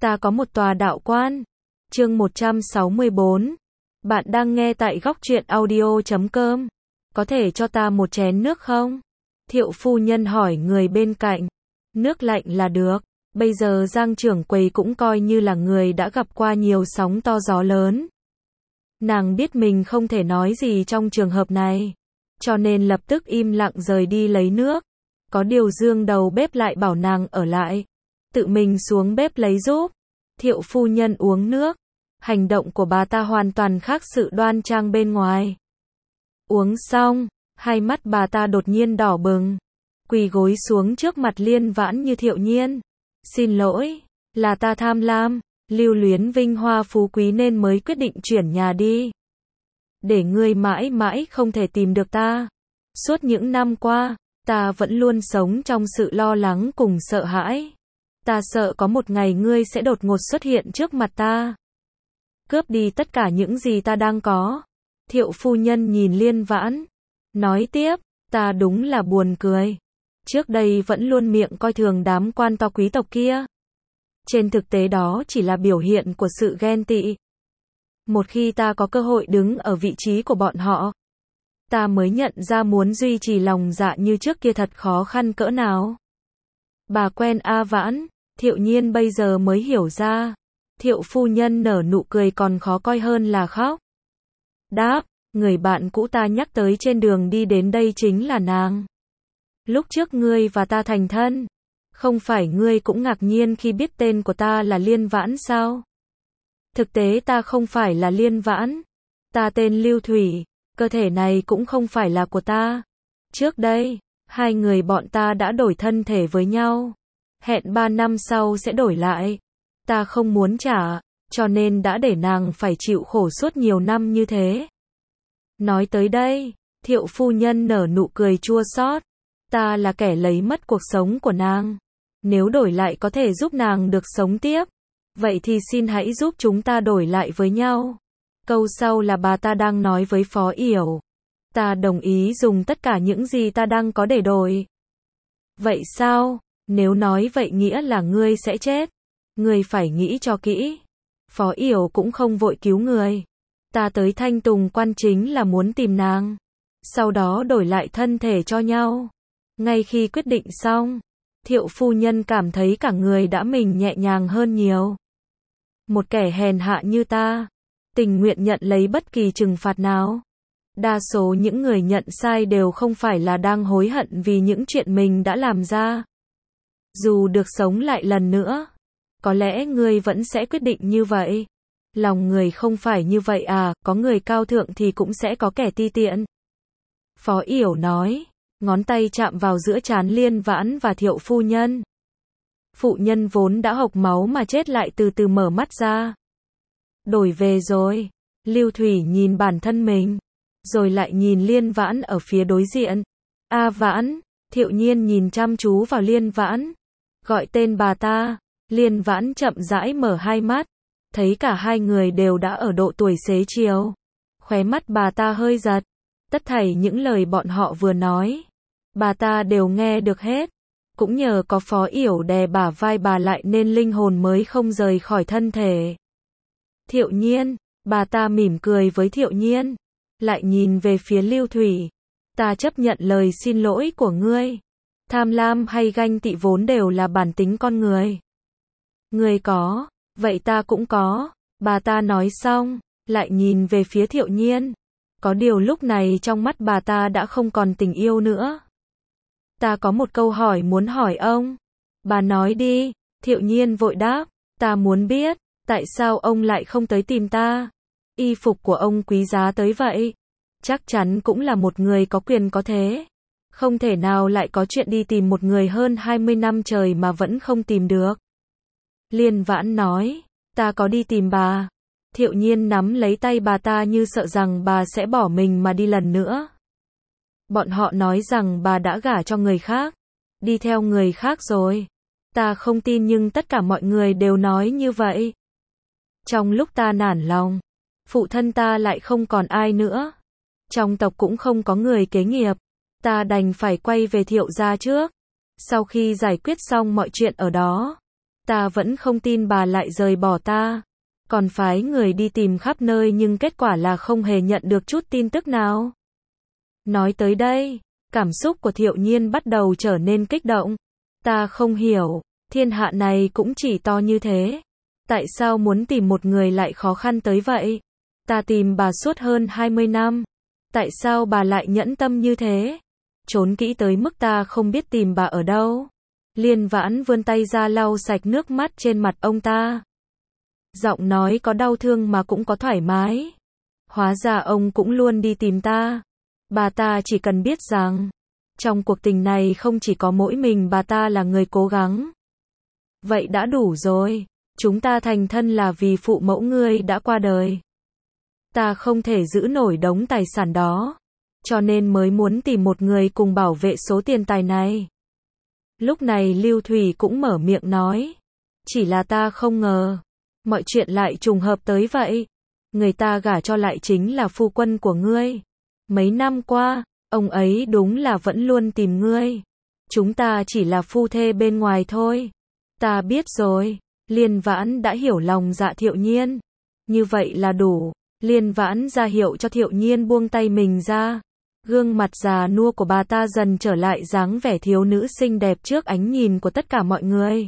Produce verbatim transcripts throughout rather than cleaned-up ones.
Ta có một tòa đạo quan. Chương một trăm sáu mươi bốn. Bạn đang nghe tại góc truyện audio chấm com. Có thể cho ta một chén nước không? Thiệu phu nhân hỏi người bên cạnh. Nước lạnh là được. Bây giờ Giang trưởng quầy cũng coi như là người đã gặp qua nhiều sóng to gió lớn. Nàng biết mình không thể nói gì trong trường hợp này, cho nên lập tức im lặng rời đi lấy nước. Có điều Dương đầu bếp lại bảo nàng ở lại, tự mình xuống bếp lấy giúp. Thiệu phu nhân uống nước. Hành động của bà ta hoàn toàn khác sự đoan trang bên ngoài. Uống xong, hai mắt bà ta đột nhiên đỏ bừng, quỳ gối xuống trước mặt Liên Vãn Như. Thiệu Nhiên, xin lỗi, là ta tham lam, lưu luyến vinh hoa phú quý nên mới quyết định chuyển nhà đi. Để ngươi mãi mãi không thể tìm được ta. Suốt những năm qua, ta vẫn luôn sống trong sự lo lắng cùng sợ hãi. Ta sợ có một ngày ngươi sẽ đột ngột xuất hiện trước mặt ta, cướp đi tất cả những gì ta đang có. Thiệu phu nhân nhìn Liên Vãn, nói tiếp, ta đúng là buồn cười. Trước đây vẫn luôn miệng coi thường đám quan to quý tộc kia. Trên thực tế đó chỉ là biểu hiện của sự ghen tị. Một khi ta có cơ hội đứng ở vị trí của bọn họ, ta mới nhận ra muốn duy trì lòng dạ như trước kia thật khó khăn cỡ nào. Bà quen A Vãn, Thiệu Nhiên bây giờ mới hiểu ra. Thiệu phu nhân nở nụ cười còn khó coi hơn là khóc. Đáp, người bạn cũ ta nhắc tới trên đường đi đến đây chính là nàng. Lúc trước ngươi và ta thành thân, không phải ngươi cũng ngạc nhiên khi biết tên của ta là Liên Vãn sao? Thực tế ta không phải là Liên Vãn. Ta tên Lưu Thủy, cơ thể này cũng không phải là của ta. Trước đây, hai người bọn ta đã đổi thân thể với nhau. Hẹn ba năm sau sẽ đổi lại. Ta không muốn trả, cho nên đã để nàng phải chịu khổ suốt nhiều năm như thế. Nói tới đây, Thiệu phu nhân nở nụ cười chua xót. Ta là kẻ lấy mất cuộc sống của nàng. Nếu đổi lại có thể giúp nàng được sống tiếp, vậy thì xin hãy giúp chúng ta đổi lại với nhau. Câu sau là bà ta đang nói với Phó Yểu. Ta đồng ý dùng tất cả những gì ta đang có để đổi. Vậy sao? Nếu nói vậy nghĩa là ngươi sẽ chết. Ngươi phải nghĩ cho kỹ. Phó Yểu cũng không vội cứu người. Ta tới Thanh Tùng Quan chính là muốn tìm nàng, sau đó đổi lại thân thể cho nhau. Ngay khi quyết định xong, Thiệu phu nhân cảm thấy cả người đã mình nhẹ nhàng hơn nhiều. Một kẻ hèn hạ như ta, tình nguyện nhận lấy bất kỳ trừng phạt nào. Đa số những người nhận sai đều không phải là đang hối hận vì những chuyện mình đã làm ra. Dù được sống lại lần nữa, có lẽ ngươi vẫn sẽ quyết định như vậy. Lòng người không phải như vậy à, có người cao thượng thì cũng sẽ có kẻ ti tiện. Phó Yểu nói, ngón tay chạm vào giữa trán Liên Vãn và Thiệu phu nhân. Phụ nhân vốn đã hộc máu mà chết lại từ từ mở mắt ra. Đổi về rồi. Lưu Thủy nhìn bản thân mình, rồi lại nhìn Liên Vãn ở phía đối diện. A Vãn. Thiệu Nhiên nhìn chăm chú vào Liên Vãn, gọi tên bà ta. Liên Vãn chậm rãi mở hai mắt, thấy cả hai người đều đã ở độ tuổi xế chiều. Khóe mắt bà ta hơi giật. Tất thảy những lời bọn họ vừa nói, bà ta đều nghe được hết. Cũng nhờ có Phó Yểu đè bả vai bà lại nên linh hồn mới không rời khỏi thân thể. Thiệu Nhiên, bà ta mỉm cười với Thiệu Nhiên, lại nhìn về phía Lưu Thủy. Ta chấp nhận lời xin lỗi của ngươi. Tham lam hay ganh tị vốn đều là bản tính con người. Ngươi có, vậy ta cũng có. Bà ta nói xong, lại nhìn về phía Thiệu Nhiên. Có điều lúc này trong mắt bà ta đã không còn tình yêu nữa. Ta có một câu hỏi muốn hỏi ông. Bà nói đi. Thiệu Nhiên vội đáp. Ta muốn biết, tại sao ông lại không tới tìm ta? Y phục của ông quý giá tới vậy. Chắc chắn cũng là một người có quyền có thế. Không thể nào lại có chuyện đi tìm một người hơn hai mươi năm trời mà vẫn không tìm được. Liên Vãn nói, ta có đi tìm bà. Thiệu Nhiên nắm lấy tay bà ta như sợ rằng bà sẽ bỏ mình mà đi lần nữa. Bọn họ nói rằng bà đã gả cho người khác, đi theo người khác rồi. Ta không tin nhưng tất cả mọi người đều nói như vậy. Trong lúc ta nản lòng, phụ thân ta lại không còn ai nữa. Trong tộc cũng không có người kế nghiệp. Ta đành phải quay về Thiệu gia trước. Sau khi giải quyết xong mọi chuyện ở đó, Ta vẫn không tin bà lại rời bỏ ta. Còn phái người đi tìm khắp nơi nhưng kết quả là không hề nhận được chút tin tức nào. Nói tới đây, cảm xúc của Thiệu Nhiên bắt đầu trở nên kích động. Ta không hiểu, thiên hạ này cũng chỉ to như thế. Tại sao muốn tìm một người lại khó khăn tới vậy? Ta tìm bà suốt hơn hai mươi năm. Tại sao bà lại nhẫn tâm như thế? Trốn kỹ tới mức ta không biết tìm bà ở đâu. Liên Vãn vươn tay ra lau sạch nước mắt trên mặt ông ta. Giọng nói có đau thương mà cũng có thoải mái. Hóa ra ông cũng luôn đi tìm ta. Bà ta chỉ cần biết rằng, trong cuộc tình này không chỉ có mỗi mình bà ta là người cố gắng. Vậy đã đủ rồi. Chúng ta thành thân là vì phụ mẫu ngươi đã qua đời. Ta không thể giữ nổi đống tài sản đó. Cho nên mới muốn tìm một người cùng bảo vệ số tiền tài này. Lúc này Lưu Thủy cũng mở miệng nói. Chỉ là ta không ngờ. Mọi chuyện lại trùng hợp tới vậy. Người ta gả cho lại chính là phu quân của ngươi. Mấy năm qua, ông ấy đúng là vẫn luôn tìm ngươi. Chúng ta chỉ là phu thê bên ngoài thôi. Ta biết rồi. Liên Vãn đã hiểu lòng dạ Thiệu Nhiên. Như vậy là đủ. Liên Vãn ra hiệu cho Thiệu Nhiên buông tay mình ra. Gương mặt già nua của bà ta dần trở lại dáng vẻ thiếu nữ xinh đẹp trước ánh nhìn của tất cả mọi người.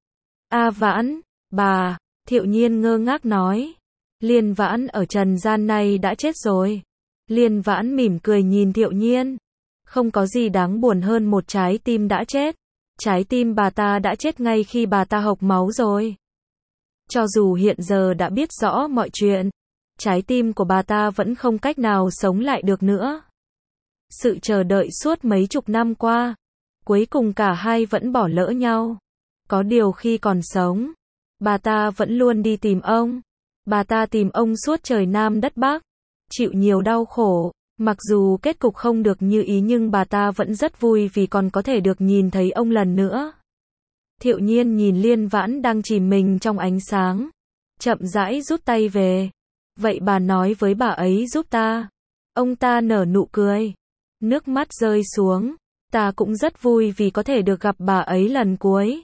A Vãn, bà, Thiệu Nhiên ngơ ngác nói. Liên Vãn ở trần gian này đã chết rồi. Liên Vãn mỉm cười nhìn Thiệu Nhiên. Không có gì đáng buồn hơn một trái tim đã chết. Trái tim bà ta đã chết ngay khi bà ta hộc máu rồi. Cho dù hiện giờ đã biết rõ mọi chuyện, trái tim của bà ta vẫn không cách nào sống lại được nữa. Sự chờ đợi suốt mấy chục năm qua, cuối cùng cả hai vẫn bỏ lỡ nhau. Có điều khi còn sống, bà ta vẫn luôn đi tìm ông. Bà ta tìm ông suốt trời Nam đất Bắc, chịu nhiều đau khổ. Mặc dù kết cục không được như ý nhưng bà ta vẫn rất vui vì còn có thể được nhìn thấy ông lần nữa. Thiệu Nhiên nhìn Liên Vãn đang chìm mình trong ánh sáng. Chậm rãi rút tay về. Vậy bà nói với bà ấy giúp ta. Ông ta nở nụ cười. Nước mắt rơi xuống. Ta cũng rất vui vì có thể được gặp bà ấy lần cuối.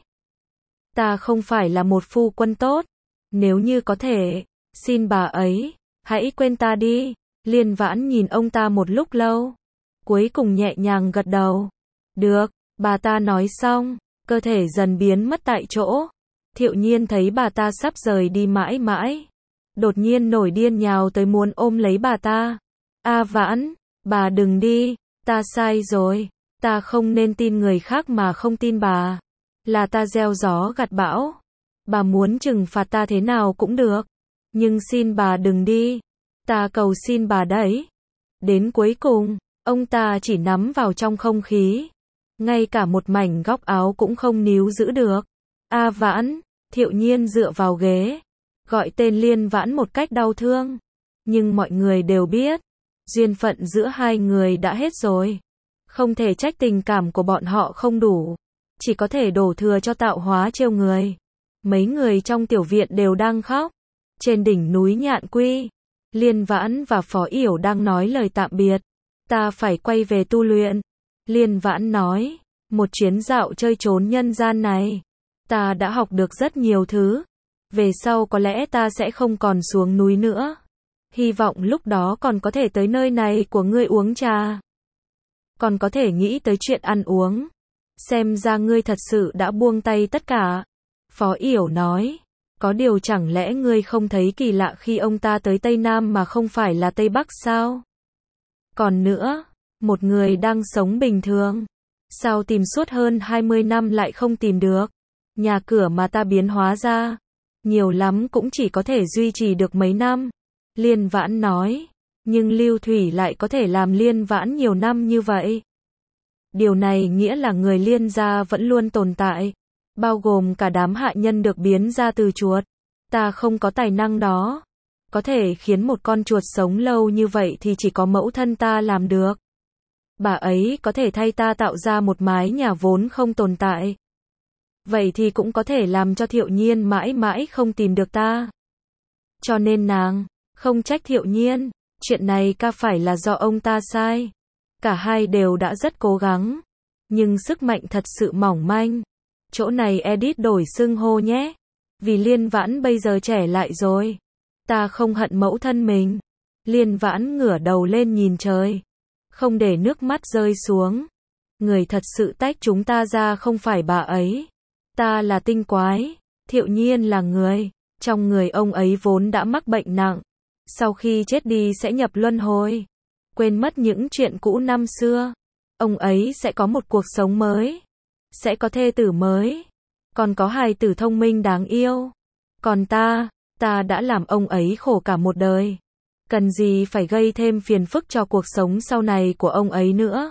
Ta không phải là một phu quân tốt. Nếu như có thể, xin bà ấy, hãy quên ta đi. Liên Vãn nhìn ông ta một lúc lâu. Cuối cùng nhẹ nhàng gật đầu. Được, bà ta nói xong, cơ thể dần biến mất tại chỗ. Thiệu Nhiên thấy bà ta sắp rời đi mãi mãi. Đột nhiên nổi điên nhào tới muốn ôm lấy bà ta. A Vãn, bà đừng đi, ta sai rồi. Ta không nên tin người khác mà không tin bà. Là ta gieo gió gặt bão. Bà muốn trừng phạt ta thế nào cũng được. Nhưng xin bà đừng đi. Ta cầu xin bà đấy. Đến cuối cùng, ông ta chỉ nắm vào trong không khí. Ngay cả một mảnh góc áo cũng không níu giữ được. A Vãn, Thiệu Nhiên dựa vào ghế. Gọi tên Liên Vãn một cách đau thương. Nhưng mọi người đều biết. Duyên phận giữa hai người đã hết rồi. Không thể trách tình cảm của bọn họ không đủ. Chỉ có thể đổ thừa cho tạo hóa trêu người. Mấy người trong tiểu viện đều đang khóc. Trên đỉnh núi Nhạn Quy, Liên Vãn và Phó Yểu đang nói lời tạm biệt. Ta phải quay về tu luyện. Liên Vãn nói, một chuyến dạo chơi trốn nhân gian này, ta đã học được rất nhiều thứ. Về sau có lẽ ta sẽ không còn xuống núi nữa. Hy vọng lúc đó còn có thể tới nơi này của ngươi uống trà. Còn có thể nghĩ tới chuyện ăn uống. Xem ra ngươi thật sự đã buông tay tất cả. Phó Yểu nói, có điều chẳng lẽ ngươi không thấy kỳ lạ khi ông ta tới Tây Nam mà không phải là Tây Bắc sao? Còn nữa, một người đang sống bình thường, sao tìm suốt hơn hai mươi năm lại không tìm được? Nhà cửa mà ta biến hóa ra, nhiều lắm cũng chỉ có thể duy trì được mấy năm. Liên Vãn nói, nhưng Lưu Thủy lại có thể làm Liên Vãn nhiều năm như vậy. Điều này nghĩa là người Liên gia vẫn luôn tồn tại, bao gồm cả đám hạ nhân được biến ra từ chuột. Ta không có tài năng đó. Có thể khiến một con chuột sống lâu như vậy thì chỉ có mẫu thân ta làm được. Bà ấy có thể thay ta tạo ra một mái nhà vốn không tồn tại. Vậy thì cũng có thể làm cho Thiệu Nhiên mãi mãi không tìm được ta. Cho nên nàng không trách Thiệu Nhiên. Chuyện này ca phải là do ông ta sai. Cả hai đều đã rất cố gắng. Nhưng sức mạnh thật sự mỏng manh. Chỗ này edit đổi xưng hô nhé. Vì Liên Vãn bây giờ trẻ lại rồi. Ta không hận mẫu thân mình. Liên Vãn ngửa đầu lên nhìn trời. Không để nước mắt rơi xuống. Người thật sự tách chúng ta ra không phải bà ấy. Ta là tinh quái. Thiệu Nhiên là người. Trong người ông ấy vốn đã mắc bệnh nặng. Sau khi chết đi sẽ nhập luân hồi. Quên mất những chuyện cũ năm xưa. Ông ấy sẽ có một cuộc sống mới. Sẽ có thê tử mới. Còn có hài tử thông minh đáng yêu. Còn ta, ta đã làm ông ấy khổ cả một đời. Cần gì phải gây thêm phiền phức cho cuộc sống sau này của ông ấy nữa.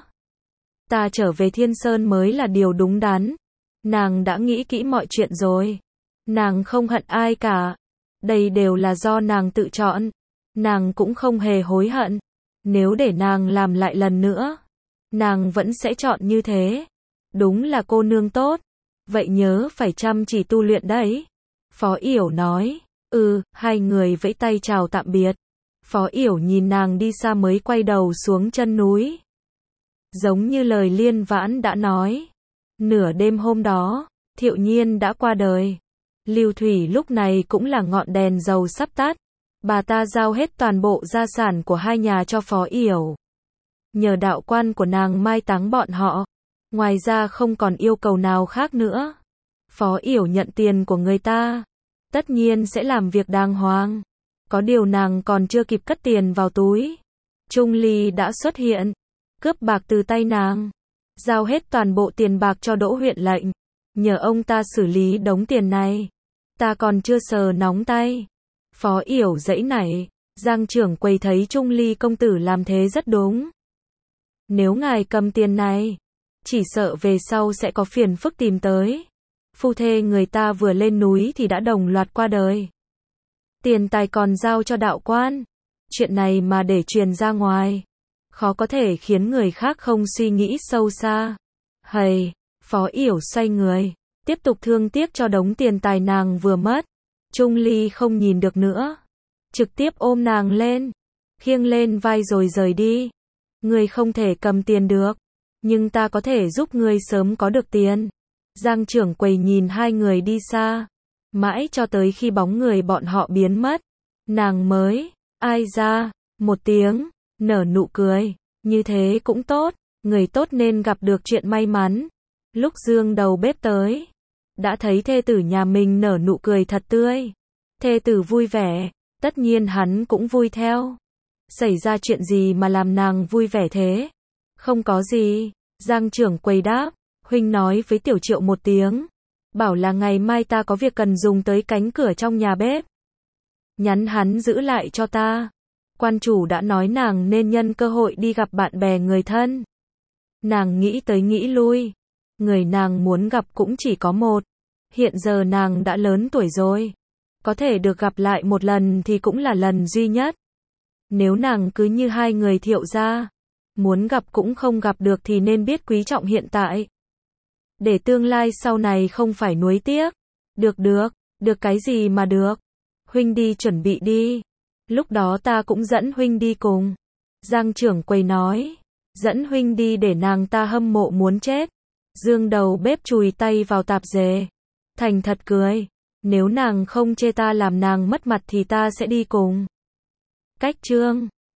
Ta trở về Thiên Sơn mới là điều đúng đắn. Nàng đã nghĩ kỹ mọi chuyện rồi. Nàng không hận ai cả. Đây đều là do nàng tự chọn. Nàng cũng không hề hối hận. Nếu để nàng làm lại lần nữa, nàng vẫn sẽ chọn như thế. Đúng là cô nương tốt. Vậy nhớ phải chăm chỉ tu luyện đấy. Phó Yểu nói. Ừ, hai người vẫy tay chào tạm biệt. Phó Yểu nhìn nàng đi xa mới quay đầu xuống chân núi. Giống như lời Liên Vãn đã nói. Nửa đêm hôm đó, Thiệu Nhiên đã qua đời. Lưu Thủy lúc này cũng là ngọn đèn dầu sắp tắt. Bà ta giao hết toàn bộ gia sản của hai nhà cho Phó Yểu. Nhờ đạo quan của nàng mai táng bọn họ. Ngoài ra không còn yêu cầu nào khác nữa. Phó Yểu nhận tiền của người ta. Tất nhiên sẽ làm việc đàng hoàng. Có điều nàng còn chưa kịp cất tiền vào túi. Trung Ly đã xuất hiện. Cướp bạc từ tay nàng. Giao hết toàn bộ tiền bạc cho Đỗ huyện lệnh. Nhờ ông ta xử lý đống tiền này. Ta còn chưa sờ nóng tay. Phó Yểu giãy nảy. Giang trưởng quầy thấy Trung Ly công tử làm thế rất đúng. Nếu ngài cầm tiền này, chỉ sợ về sau sẽ có phiền phức tìm tới. Phu thê người ta vừa lên núi thì đã đồng loạt qua đời. Tiền tài còn giao cho đạo quan. Chuyện này mà để truyền ra ngoài, khó có thể khiến người khác không suy nghĩ sâu xa. Hầy, Phó Yểu xoay người, tiếp tục thương tiếc cho đống tiền tài nàng vừa mất. Trung Ly không nhìn được nữa. Trực tiếp ôm nàng lên, khiêng lên vai rồi rời đi. Ngươi không thể cầm tiền được, nhưng ta có thể giúp ngươi sớm có được tiền. Giang trưởng quầy nhìn hai người đi xa, mãi cho tới khi bóng người bọn họ biến mất. Nàng mới, ai ra, một tiếng, nở nụ cười. Như thế cũng tốt, người tốt nên gặp được chuyện may mắn. Lúc Dương đầu bếp tới, đã thấy thê tử nhà mình nở nụ cười thật tươi. Thê tử vui vẻ, tất nhiên hắn cũng vui theo. Xảy ra chuyện gì mà làm nàng vui vẻ thế? Không có gì, Giang trưởng quầy đáp. Huynh nói với Tiểu Triệu một tiếng, bảo là ngày mai ta có việc cần dùng tới cánh cửa trong nhà bếp. Nhắn hắn giữ lại cho ta. Quan chủ đã nói nàng nên nhân cơ hội đi gặp bạn bè người thân. Nàng nghĩ tới nghĩ lui. Người nàng muốn gặp cũng chỉ có một. Hiện giờ nàng đã lớn tuổi rồi. Có thể được gặp lại một lần thì cũng là lần duy nhất. Nếu nàng cứ như hai người Thiệu gia, muốn gặp cũng không gặp được thì nên biết quý trọng hiện tại. Để tương lai sau này không phải nuối tiếc. Được được, được cái gì mà được. Huynh đi chuẩn bị đi. Lúc đó ta cũng dẫn huynh đi cùng. Giang trưởng quầy nói. Dẫn huynh đi để nàng ta hâm mộ muốn chết. Dương đầu bếp chùi tay vào tạp dề. Thành thật cười. Nếu nàng không chê ta làm nàng mất mặt thì ta sẽ đi cùng. Cách chương